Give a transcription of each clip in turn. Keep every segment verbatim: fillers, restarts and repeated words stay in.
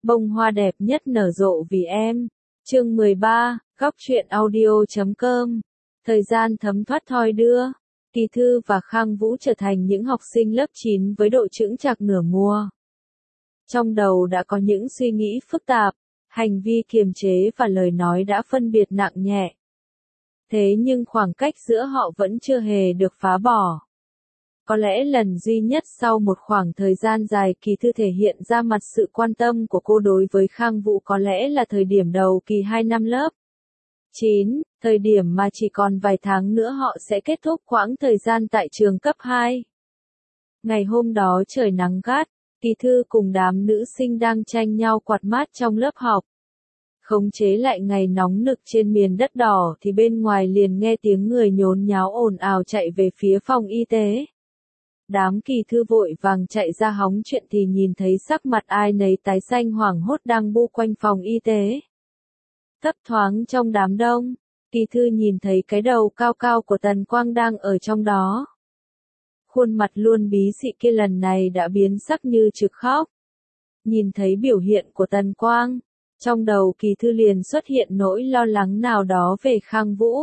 Bông hoa đẹp nhất nở rộ vì em. Chương mười ba, góc truyện audio chấm com. Thời gian thấm thoát thoi đưa. Kỳ Thư và Khang Vũ trở thành những học sinh lớp chín với độ chững chạc nửa mùa. Trong đầu đã có những suy nghĩ phức tạp, hành vi kiềm chế và lời nói đã phân biệt nặng nhẹ. Thế nhưng khoảng cách giữa họ vẫn chưa hề được phá bỏ. Có lẽ lần duy nhất sau một khoảng thời gian dài Kỳ Thư thể hiện ra mặt sự quan tâm của cô đối với Khang Vũ có lẽ là thời điểm đầu kỳ hai năm lớp chín, thời điểm mà chỉ còn vài tháng nữa họ sẽ kết thúc quãng thời gian tại trường cấp hai. Ngày hôm đó trời nắng gắt, Kỳ Thư cùng đám nữ sinh đang tranh nhau quạt mát trong lớp học. Khống chế lại ngày nóng nực trên miền đất đỏ thì bên ngoài liền nghe tiếng người nhốn nháo ồn ào chạy về phía phòng y tế. Đám Kỳ Thư vội vàng chạy ra hóng chuyện thì nhìn thấy sắc mặt ai nấy tái xanh hoảng hốt đang bu quanh phòng y tế. Thấp thoáng trong đám đông, Kỳ Thư nhìn thấy cái đầu cao cao của Tần Quang đang ở trong đó. Khuôn mặt luôn bí xị kia lần này đã biến sắc như trực khóc. Nhìn thấy biểu hiện của Tần Quang, trong đầu Kỳ Thư liền xuất hiện nỗi lo lắng nào đó về Khang Vũ.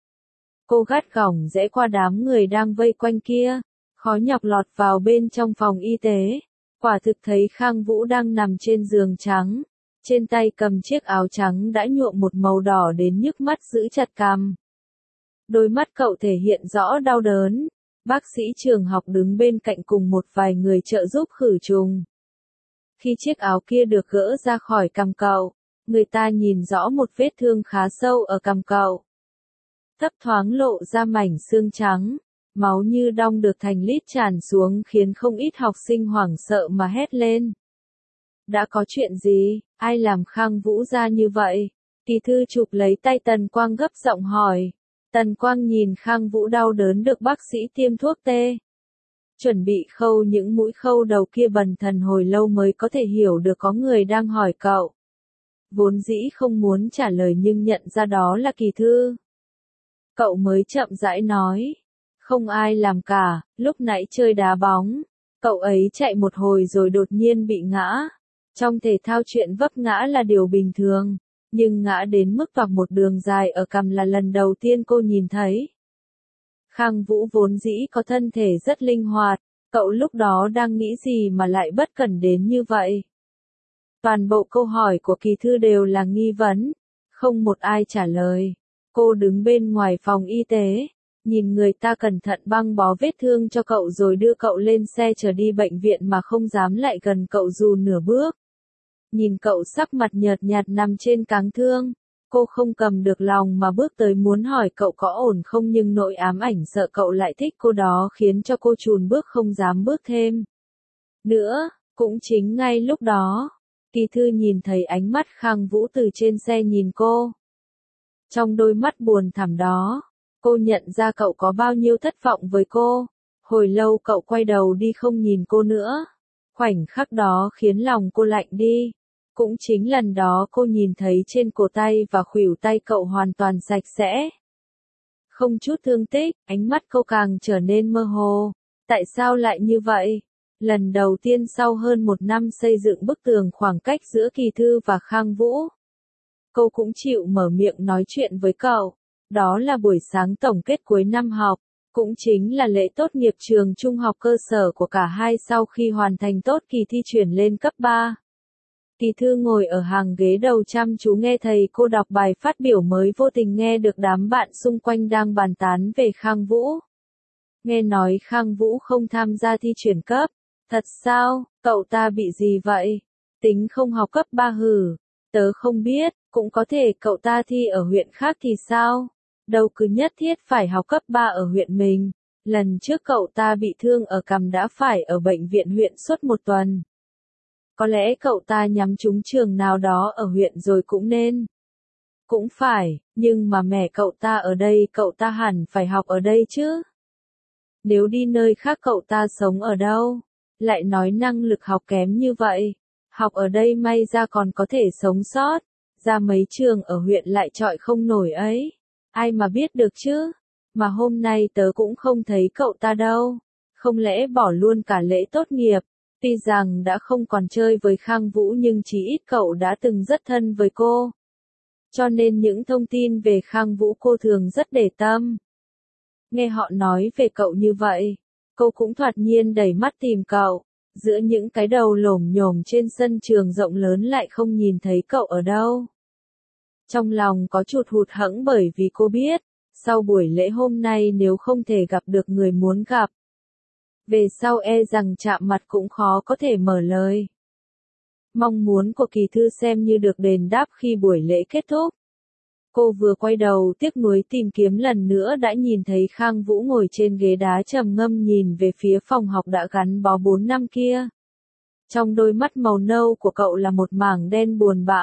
Cô gắt gỏng rẽ qua đám người đang vây quanh kia, khó nhọc lọt vào bên trong phòng y tế. Quả thực thấy Khang Vũ đang nằm trên giường trắng, trên tay cầm chiếc áo trắng đã nhuộm một màu đỏ đến nhức mắt giữ chặt cằm. Đôi mắt cậu thể hiện rõ đau đớn. Bác sĩ trường học đứng bên cạnh cùng một vài người trợ giúp khử trùng. Khi chiếc áo kia được gỡ ra khỏi cằm cậu, người ta nhìn rõ một vết thương khá sâu ở cằm cậu. Thấp thoáng lộ ra mảnh xương trắng, máu như đong được thành lít tràn xuống khiến không ít học sinh hoảng sợ mà hét lên. Đã có chuyện gì, ai làm Khang Vũ ra như vậy? Kỳ Thư chụp lấy tay Tần Quang gấp giọng hỏi. Tần Quang nhìn Khang Vũ đau đớn được bác sĩ tiêm thuốc tê. Chuẩn bị khâu những mũi khâu đầu kia bần thần hồi lâu mới có thể hiểu được có người đang hỏi cậu. Vốn dĩ không muốn trả lời nhưng nhận ra đó là Kỳ Thư. Cậu mới chậm rãi nói. Không ai làm cả, lúc nãy chơi đá bóng. Cậu ấy chạy một hồi rồi đột nhiên bị ngã. Trong thể thao chuyện vấp ngã là điều bình thường. Nhưng ngã đến mức toạc một đường dài ở cằm là lần đầu tiên cô nhìn thấy. Khang Vũ vốn dĩ có thân thể rất linh hoạt, cậu lúc đó đang nghĩ gì mà lại bất cẩn đến như vậy? Toàn bộ câu hỏi của Kỳ Thư đều là nghi vấn, không một ai trả lời. Cô đứng bên ngoài phòng y tế, nhìn người ta cẩn thận băng bó vết thương cho cậu rồi đưa cậu lên xe chở đi bệnh viện mà không dám lại gần cậu dù nửa bước. Nhìn cậu sắc mặt nhợt nhạt nằm trên cáng thương, cô không cầm được lòng mà bước tới muốn hỏi cậu có ổn không nhưng nỗi ám ảnh sợ cậu lại thích cô đó khiến cho cô chùn bước không dám bước thêm. Nữa, cũng chính ngay lúc đó, Kỳ Thư nhìn thấy ánh mắt Khang Vũ từ trên xe nhìn cô. Trong đôi mắt buồn thẳm đó, cô nhận ra cậu có bao nhiêu thất vọng với cô. Hồi lâu cậu quay đầu đi không nhìn cô nữa. Khoảnh khắc đó khiến lòng cô lạnh đi. Cũng chính lần đó cô nhìn thấy trên cổ tay và khuỷu tay cậu hoàn toàn sạch sẽ. Không chút thương tích, ánh mắt cô càng trở nên mơ hồ. Tại sao lại như vậy? Lần đầu tiên sau hơn một năm xây dựng bức tường khoảng cách giữa Kỳ Thư và Khang Vũ. Cô cũng chịu mở miệng nói chuyện với cậu. Đó là buổi sáng tổng kết cuối năm học. Cũng chính là lễ tốt nghiệp trường trung học cơ sở của cả hai sau khi hoàn thành tốt kỳ thi chuyển lên cấp ba. Kỳ Thư ngồi ở hàng ghế đầu chăm chú nghe thầy cô đọc bài phát biểu mới vô tình nghe được đám bạn xung quanh đang bàn tán về Khang Vũ. Nghe nói Khang Vũ không tham gia thi chuyển cấp. Thật sao, cậu ta bị gì vậy? Tính không học cấp ba hử? Tớ không biết, cũng có thể cậu ta thi ở huyện khác thì sao? Đâu cứ nhất thiết phải học cấp ba ở huyện mình. Lần trước cậu ta bị thương ở cằm đã phải ở bệnh viện huyện suốt một tuần. Có lẽ cậu ta nhắm trúng trường nào đó ở huyện rồi cũng nên. Cũng phải, nhưng mà mẹ cậu ta ở đây cậu ta hẳn phải học ở đây chứ. Nếu đi nơi khác cậu ta sống ở đâu? Lại nói năng lực học kém như vậy. Học ở đây may ra còn có thể sống sót. Ra mấy trường ở huyện lại chọi không nổi ấy. Ai mà biết được chứ? Mà hôm nay tớ cũng không thấy cậu ta đâu. Không lẽ bỏ luôn cả lễ tốt nghiệp? Tuy rằng đã không còn chơi với Khang Vũ nhưng chí ít cậu đã từng rất thân với cô. Cho nên những thông tin về Khang Vũ cô thường rất để tâm. Nghe họ nói về cậu như vậy, cô cũng thoạt nhiên đẩy mắt tìm cậu. Giữa những cái đầu lổm nhổm trên sân trường rộng lớn lại không nhìn thấy cậu ở đâu. Trong lòng có chút hụt hẫng bởi vì cô biết, sau buổi lễ hôm nay nếu không thể gặp được người muốn gặp, về sau e rằng chạm mặt cũng khó có thể mở lời. Mong muốn của Kỳ Thư xem như được đền đáp khi buổi lễ kết thúc. Cô vừa quay đầu tiếc nuối tìm kiếm lần nữa đã nhìn thấy Khang Vũ ngồi trên ghế đá trầm ngâm nhìn về phía phòng học đã gắn bó bốn năm kia. Trong đôi mắt màu nâu của cậu là một mảng đen buồn bã.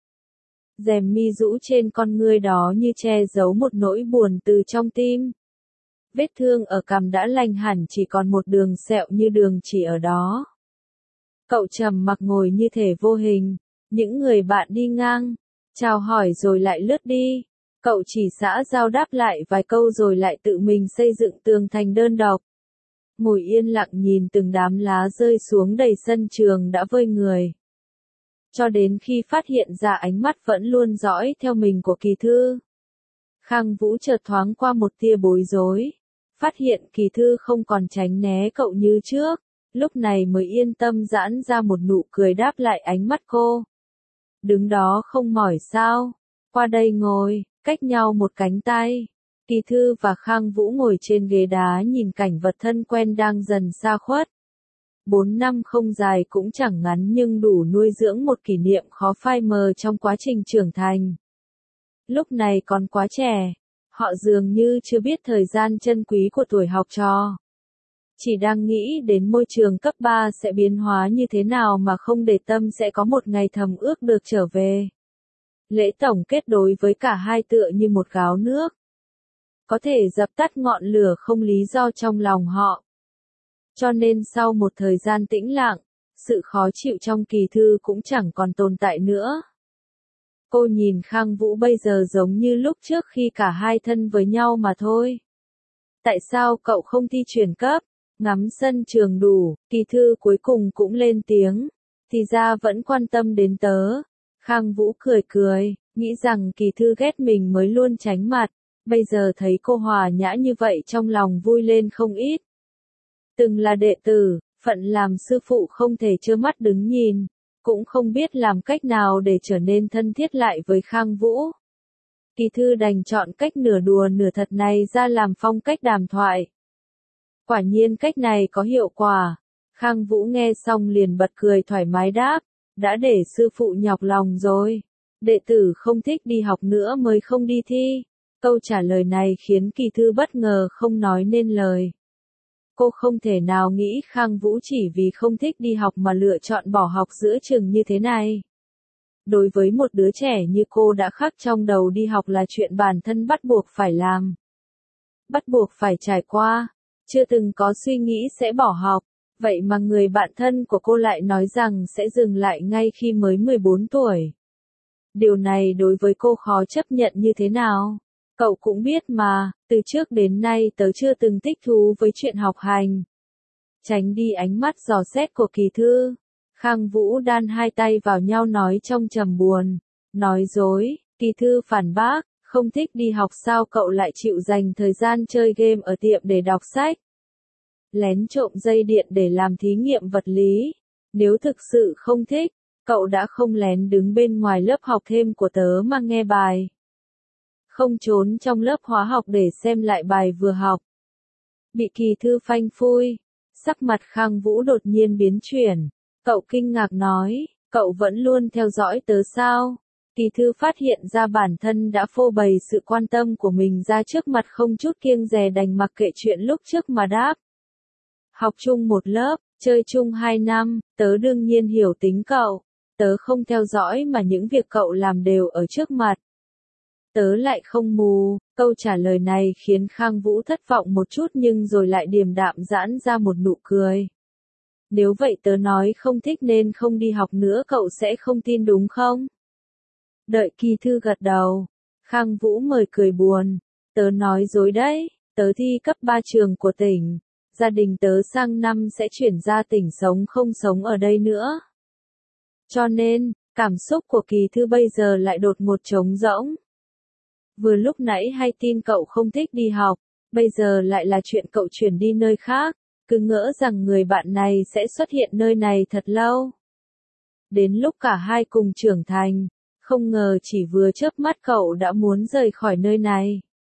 Rèm mi rũ trên con ngươi đó như che giấu một nỗi buồn từ trong tim. Vết thương ở cằm đã lành hẳn chỉ còn một đường sẹo như đường chỉ ở đó. Cậu trầm mặc ngồi như thể vô hình, những người bạn đi ngang, chào hỏi rồi lại lướt đi. Cậu chỉ xã giao đáp lại vài câu rồi lại tự mình xây dựng tường thành đơn độc. Ngồi yên lặng nhìn từng đám lá rơi xuống đầy sân trường đã vơi người. Cho đến khi phát hiện ra ánh mắt vẫn luôn dõi theo mình của Kỳ Thư. Khang Vũ chợt thoáng qua một tia bối rối. Phát hiện Kỳ Thư không còn tránh né cậu như trước. Lúc này mới yên tâm giãn ra một nụ cười đáp lại ánh mắt cô. Đứng đó không mỏi sao? Qua đây ngồi, cách nhau một cánh tay. Kỳ Thư và Khang Vũ ngồi trên ghế đá nhìn cảnh vật thân quen đang dần xa khuất. Bốn năm không dài cũng chẳng ngắn nhưng đủ nuôi dưỡng một kỷ niệm khó phai mờ trong quá trình trưởng thành. Lúc này còn quá trẻ, họ dường như chưa biết thời gian chân quý của tuổi học trò. Chỉ đang nghĩ đến môi trường cấp ba sẽ biến hóa như thế nào mà không để tâm sẽ có một ngày thầm ước được trở về. Lễ tổng kết đối với cả hai tựa như một gáo nước. Có thể dập tắt ngọn lửa không lý do trong lòng họ. Cho nên sau một thời gian tĩnh lặng, sự khó chịu trong Kỳ Thư cũng chẳng còn tồn tại nữa. Cô nhìn Khang Vũ bây giờ giống như lúc trước khi cả hai thân với nhau mà thôi. Tại sao cậu không thi chuyển cấp? Ngắm sân trường đủ, Kỳ Thư cuối cùng cũng lên tiếng. Thì ra vẫn quan tâm đến tớ. Khang Vũ cười cười, nghĩ rằng Kỳ Thư ghét mình mới luôn tránh mặt. Bây giờ thấy cô hòa nhã như vậy trong lòng vui lên không ít. Từng là đệ tử, phận làm sư phụ không thể trơ mắt đứng nhìn. Cũng không biết làm cách nào để trở nên thân thiết lại với Khang Vũ. Kỳ Thư đành chọn cách nửa đùa nửa thật này ra làm phong cách đàm thoại. Quả nhiên cách này có hiệu quả. Khang Vũ nghe xong liền bật cười thoải mái đáp, đã để sư phụ nhọc lòng rồi. Đệ tử không thích đi học nữa mới không đi thi. Câu trả lời này khiến Kỳ Thư bất ngờ không nói nên lời. Cô không thể nào nghĩ Khang Vũ chỉ vì không thích đi học mà lựa chọn bỏ học giữa chừng như thế này. Đối với một đứa trẻ như cô đã khắc trong đầu đi học là chuyện bản thân bắt buộc phải làm. Bắt buộc phải trải qua. Chưa từng có suy nghĩ sẽ bỏ học. Vậy mà người bạn thân của cô lại nói rằng sẽ dừng lại ngay khi mới mười bốn tuổi. Điều này đối với cô khó chấp nhận như thế nào? Cậu cũng biết mà, từ trước đến nay tớ chưa từng thích thú với chuyện học hành. Tránh đi ánh mắt dò xét của Kỳ Thư. Khang Vũ đan hai tay vào nhau nói trong trầm buồn. Nói dối, Kỳ Thư phản bác, không thích đi học sao cậu lại chịu dành thời gian chơi game ở tiệm để đọc sách. Lén trộm dây điện để làm thí nghiệm vật lý. Nếu thực sự không thích, cậu đã không lén đứng bên ngoài lớp học thêm của tớ mà nghe bài. Không trốn trong lớp hóa học để xem lại bài vừa học. Bị Kỳ Thư phanh phui, sắc mặt Khang Vũ đột nhiên biến chuyển. Cậu kinh ngạc nói, cậu vẫn luôn theo dõi tớ sao? Kỳ Thư phát hiện ra bản thân đã phô bày sự quan tâm của mình ra trước mặt không chút kiêng dè đành mặc kệ chuyện lúc trước mà đáp. Học chung một lớp, chơi chung hai năm, tớ đương nhiên hiểu tính cậu. Tớ không theo dõi mà những việc cậu làm đều ở trước mặt. Tớ lại không mù. Câu trả lời này khiến Khang Vũ thất vọng một chút nhưng rồi lại điềm đạm giãn ra một nụ cười. Nếu vậy tớ nói không thích nên không đi học nữa cậu sẽ không tin đúng không? Đợi Kỳ Thư gật đầu. Khang Vũ mời cười buồn. Tớ nói dối đấy, tớ thi cấp ba trường của tỉnh. gia đình tớ sang năm sẽ chuyển ra tỉnh sống không sống ở đây nữa. Cho nên, cảm xúc của Kỳ Thư bây giờ lại đột ngột trống rỗng. Vừa lúc nãy hay tin cậu không thích đi học, bây giờ lại là chuyện cậu chuyển đi nơi khác, cứ ngỡ rằng người bạn này sẽ xuất hiện nơi này thật lâu. Đến lúc cả hai cùng trưởng thành, không ngờ chỉ vừa chớp mắt cậu đã muốn rời khỏi nơi này.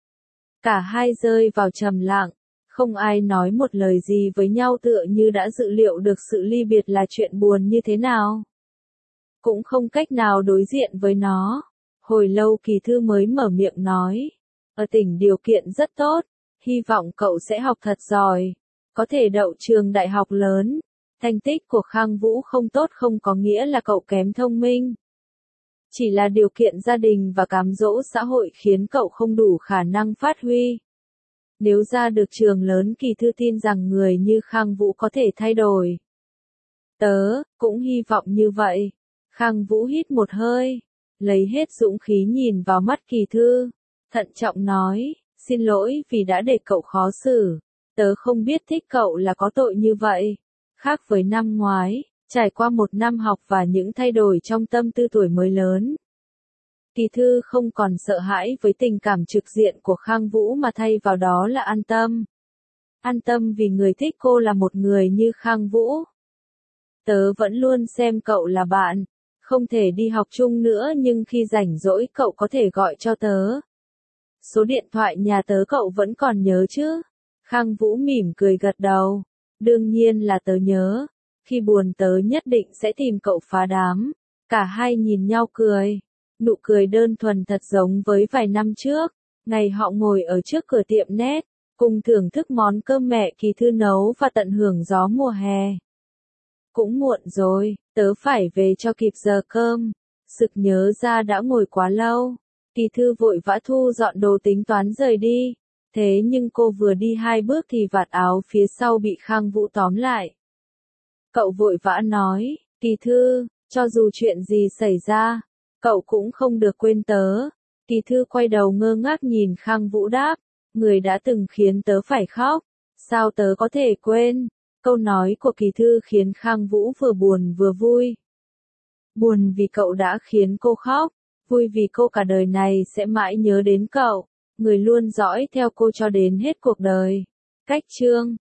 Cả hai rơi vào trầm lặng, không ai nói một lời gì với nhau tựa như đã dự liệu được sự ly biệt là chuyện buồn như thế nào. Cũng không cách nào đối diện với nó. Hồi lâu Kỳ Thư mới mở miệng nói. Ở tỉnh điều kiện rất tốt, hy vọng cậu sẽ học thật giỏi, có thể đậu trường đại học lớn. Thành tích của Khang Vũ không tốt không có nghĩa là cậu kém thông minh. Chỉ là điều kiện gia đình và cám dỗ xã hội khiến cậu không đủ khả năng phát huy. Nếu ra được trường lớn Kỳ Thư tin rằng người như Khang Vũ có thể thay đổi. Tớ, cũng hy vọng như vậy. Khang Vũ hít một hơi, lấy hết dũng khí nhìn vào mắt Kỳ Thư, thận trọng nói, xin lỗi vì đã để cậu khó xử. Tớ không biết thích cậu là có tội như vậy. Khác với năm ngoái, trải qua một năm học và những thay đổi trong tâm tư tuổi mới lớn. Kỳ Thư không còn sợ hãi với tình cảm trực diện của Khang Vũ mà thay vào đó là an tâm. An tâm vì người thích cô là một người như Khang Vũ. Tớ vẫn luôn xem cậu là bạn, không thể đi học chung nữa nhưng khi rảnh rỗi cậu có thể gọi cho tớ. Số điện thoại nhà tớ cậu vẫn còn nhớ chứ? Khang Vũ mỉm cười gật đầu. Đương nhiên là tớ nhớ. Khi buồn tớ nhất định sẽ tìm cậu phá đám. Cả hai nhìn nhau cười. Nụ cười đơn thuần thật giống với vài năm trước. Ngày họ ngồi ở trước cửa tiệm nét, cùng thưởng thức món cơm mẹ Kỳ Thư nấu và tận hưởng gió mùa hè. Cũng muộn rồi, tớ phải về cho kịp giờ cơm. Sực nhớ ra đã ngồi quá lâu. Kỳ Thư vội vã thu dọn đồ tính toán rời đi. Thế nhưng cô vừa đi hai bước thì vạt áo phía sau bị Khang Vũ tóm lại. Cậu vội vã nói, Kỳ Thư, cho dù chuyện gì xảy ra, cậu cũng không được quên tớ. Kỳ Thư quay đầu ngơ ngác nhìn Khang Vũ đáp, người đã từng khiến tớ phải khóc, sao tớ có thể quên? Câu nói của Kỳ Thư khiến Khang Vũ vừa buồn vừa vui. Buồn vì cậu đã khiến cô khóc, vui vì cô cả đời này sẽ mãi nhớ đến cậu, người luôn dõi theo cô cho đến hết cuộc đời. Cách chương